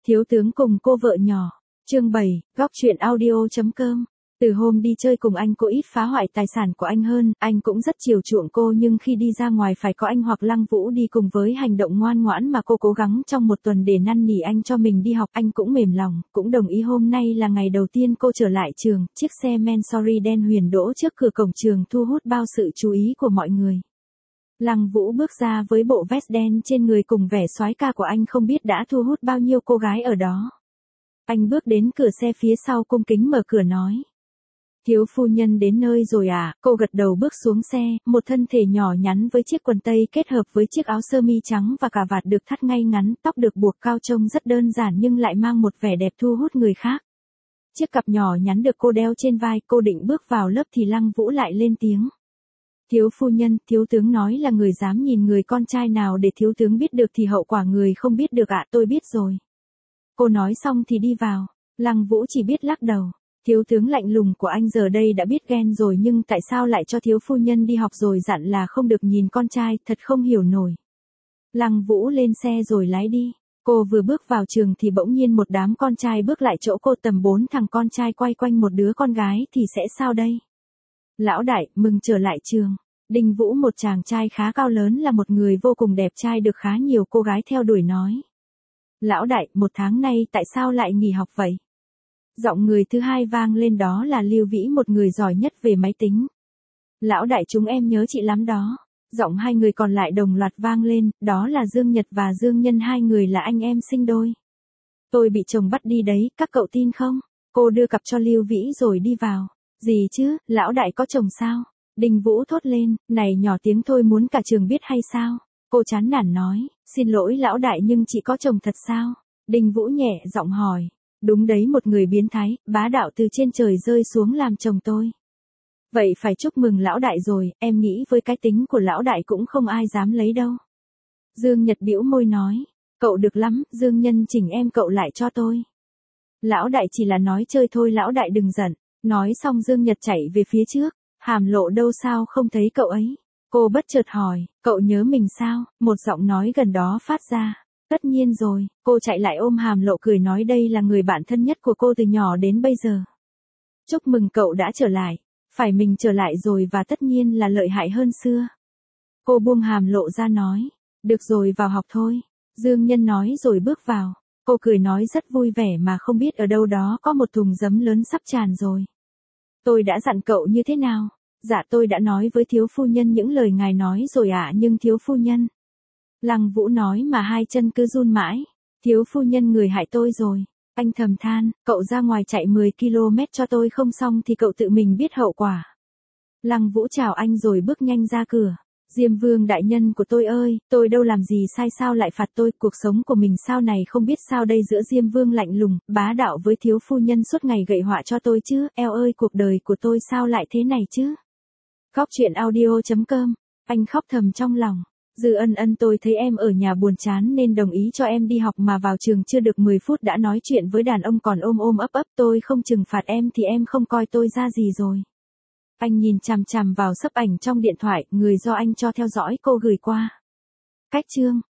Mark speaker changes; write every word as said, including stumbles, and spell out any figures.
Speaker 1: Thiếu tướng cùng cô vợ nhỏ. Chương bảy, góc truyện audio chấm com. Từ hôm đi chơi cùng anh cô ít phá hoại tài sản của anh hơn, anh cũng rất chiều chuộng cô, nhưng khi đi ra ngoài phải có anh hoặc Lăng Vũ đi cùng với hành động ngoan ngoãn mà cô cố gắng trong một tuần để năn nỉ anh cho mình đi học, anh cũng mềm lòng, cũng đồng ý. Hôm nay là ngày đầu tiên cô trở lại trường, chiếc xe Mansory đen huyền đỗ trước cửa cổng trường thu hút bao sự chú ý của mọi người. Lăng Vũ bước ra với bộ vest đen trên người cùng vẻ soái ca của anh không biết đã thu hút bao nhiêu cô gái ở đó. Anh bước đến cửa xe phía sau cung kính mở cửa nói. Thiếu phu nhân đến nơi rồi à? Cô gật đầu bước xuống xe, một thân thể nhỏ nhắn với chiếc quần tây kết hợp với chiếc áo sơ mi trắng và cà vạt được thắt ngay ngắn, tóc được buộc cao trông rất đơn giản nhưng lại mang một vẻ đẹp thu hút người khác. Chiếc cặp nhỏ nhắn được cô đeo trên vai, cô định bước vào lớp thì Lăng Vũ lại lên tiếng. Thiếu phu nhân, thiếu tướng nói là người dám nhìn người con trai nào để thiếu tướng biết được thì hậu quả người không biết được ạ. Tôi biết rồi. Cô nói xong thì đi vào. Lăng Vũ chỉ biết lắc đầu. Thiếu tướng lạnh lùng của anh giờ đây đã biết ghen rồi, nhưng tại sao lại cho thiếu phu nhân đi học rồi dặn là không được nhìn con trai, thật không hiểu nổi. Lăng Vũ lên xe rồi lái đi. Cô vừa bước vào trường thì bỗng nhiên một đám con trai bước lại chỗ cô, tầm bốn thằng con trai quay quanh một đứa con gái thì sẽ sao đây? Lão đại, mừng trở lại trường. Đinh Vũ, một chàng trai khá cao lớn, là một người vô cùng đẹp trai được khá nhiều cô gái theo đuổi, nói. Lão đại, một tháng nay tại sao lại nghỉ học vậy? Giọng người thứ hai vang lên, đó là Lưu Vĩ, một người giỏi nhất về máy tính. Lão đại, chúng em nhớ chị lắm đó. Giọng hai người còn lại đồng loạt vang lên, đó là Dương Nhật và Dương Nhân, hai người là anh em sinh đôi. Tôi bị chồng bắt đi đấy, các cậu tin không? Cô đưa cặp cho Lưu Vĩ rồi đi vào. Gì chứ, lão đại có chồng sao? Đinh Vũ thốt lên, này nhỏ tiếng thôi muốn cả trường biết hay sao? Cô chán nản nói, xin lỗi lão đại nhưng chị có chồng thật sao? Đinh Vũ nhẹ giọng hỏi, đúng đấy, một người biến thái, bá đạo từ trên trời rơi xuống làm chồng tôi. Vậy phải chúc mừng lão đại rồi, em nghĩ với cái tính của lão đại cũng không ai dám lấy đâu. Dương Nhật bĩu môi nói, cậu được lắm, Dương Nhân chỉnh em cậu lại cho tôi. Lão đại chỉ là nói chơi thôi, lão đại đừng giận. Nói xong Dương Nhật chạy về phía trước. Hàm Lộ đâu, sao không thấy cậu ấy? Cô bất chợt hỏi, cậu nhớ mình sao? Một giọng nói gần đó phát ra. Tất nhiên rồi. Cô chạy lại ôm Hàm Lộ cười nói, đây là người bạn thân nhất của cô từ nhỏ đến bây giờ. Chúc mừng cậu đã trở lại. Phải, mình trở lại rồi và tất nhiên là lợi hại hơn xưa. Cô buông Hàm Lộ ra nói, được rồi, vào học thôi. Dương Nhân nói rồi bước vào. Cô cười nói rất vui vẻ mà không biết ở đâu đó có một thùng giấm lớn sắp tràn rồi. Tôi đã dặn cậu như thế nào? Dạ, tôi đã nói với thiếu phu nhân những lời ngài nói rồi ạ, à, nhưng thiếu phu nhân. Lăng Vũ nói mà hai chân cứ run mãi. Thiếu phu nhân, người hại tôi rồi. Anh thầm than, cậu ra ngoài chạy mười ki lô mét cho tôi không xong thì cậu tự mình biết hậu quả. Lăng Vũ chào anh rồi bước nhanh ra cửa. Diêm Vương đại nhân của tôi ơi, tôi đâu làm gì sai sao lại phạt tôi, cuộc sống của mình sao này không biết sao đây. Giữa Diêm Vương lạnh lùng, bá đạo với thiếu phu nhân suốt ngày gậy họa cho tôi chứ, eo ơi cuộc đời của tôi sao lại thế này chứ. Góc truyện audio chấm com, anh khóc thầm trong lòng. Dư Ân Ân, tôi thấy em ở nhà buồn chán nên đồng ý cho em đi học, mà vào trường chưa được mười phút đã nói chuyện với đàn ông còn ôm ôm ấp ấp, tôi không trừng phạt em thì em không coi tôi ra gì rồi. Anh nhìn chằm chằm vào sấp ảnh trong điện thoại, người do anh cho theo dõi cô gửi qua. Cách chương